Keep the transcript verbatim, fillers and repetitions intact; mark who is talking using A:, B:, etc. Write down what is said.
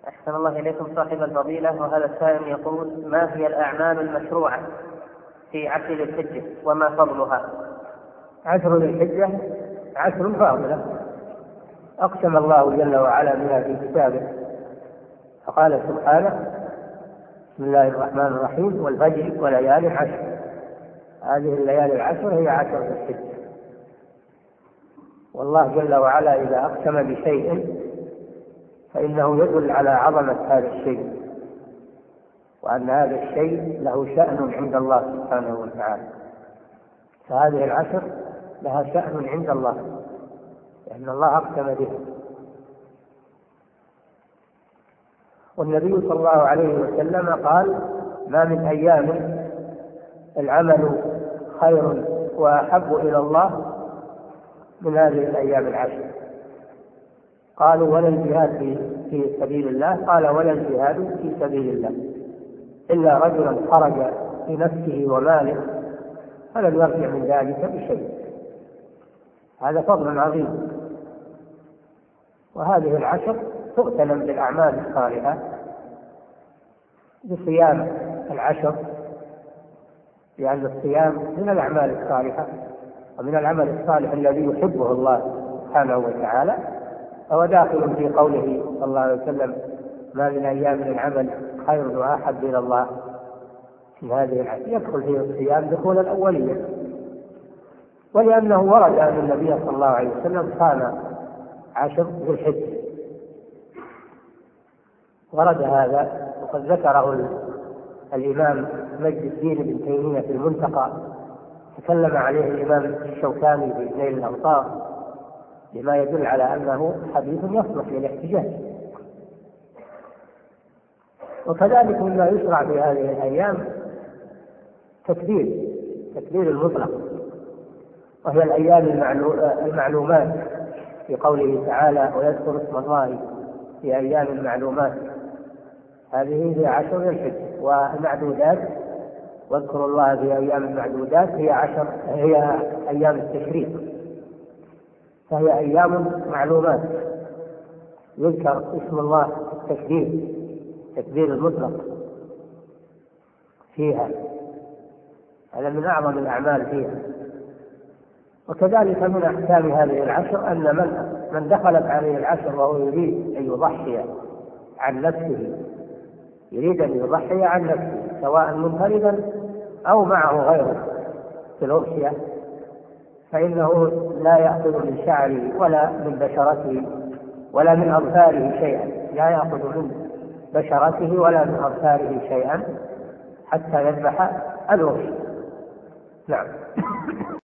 A: أحسن الله إليكم صاحب الفضيلة. وهذا السائل يقول: ما هي الأعمال المشروعة في عشر ذي الحجة وما فضلها؟
B: عشر ذي الحجة عشر فاضلة أقسم الله جل وعلا بها في كتابه، فقال سبحانه: بسم الله الرحمن الرحيم: والفجر وليال عشر. هذه الليالي العشر هي عشر ذي الحجة. والله جل وعلا إذا أقسم بشيء فإنه يدل على عظمة هذا الشيء، وأن هذا الشيء له شأن عند الله سبحانه وتعالى. فهذه العشر لها شأن عند الله لأن الله أقسم بها. والنبي صلى الله عليه وسلم قال: ما من أيام العمل خير وأحب إلى الله من هذه الأيام العشر. قالوا: ولا الجهاد في سبيل الله؟ قال: ولا الجهاد في سبيل الله إلا رجلا خرج بنفسه وماله فلم يرجع من ذلك بشيء. هذا فضل عظيم. وهذه العشر تغتنم بالأعمال الصالحة بصيام العشر، لأن الصيام من الأعمال الصالحة ومن العمل الصالح الذي يحبه الله سبحانه وتعالى. فهو داخل في قوله صلى الله عليه وسلم: ما من أيام العمل خير وأحب إلى الله في هذه العشر. يدخل فيه الصيام دخول الأولية، ولأنه ورد أن النبي صلى الله عليه وسلم صام عشر ذي الحجة، ورد هذا وقد ذكره الإمام مجد الدين بن تيمية في المنتقى، تكلم عليه الإمام الشوكاني في نيل الأوطار، بما يدل على أنه حديث يصلح للاحتجاج. وكذلك مما يشرع في هذه الأيام تكبير تكبير المطلق، وهي الأيام المعلومات في قوله تعالى: ويذكر اسم الله في أيام معلومات. هذه هي عشر ذي الحجة. والمعدودات: واذكروا الله في أيام معدودات، هي عشر هي أيام التشريق، فهي أيام معلومات يذكر اسم الله التكبير تكبير المطلق فيها. هذا من أعظم الأعمال فيها. وكذلك من أحكام هذه العشر أن من من دخلت عليه العشر وهو يريد أن يضحي عن نفسه يريد أن يضحي عن نفسه سواء منفردا أو معه غيره في الأضحية، فإنه لا يأخذ من شعره ولا من بشرته ولا من أظفاره شيئا لا يأخذ من بشرته ولا من أظفاره شيئا حتى يذبح الأضحية. نعم.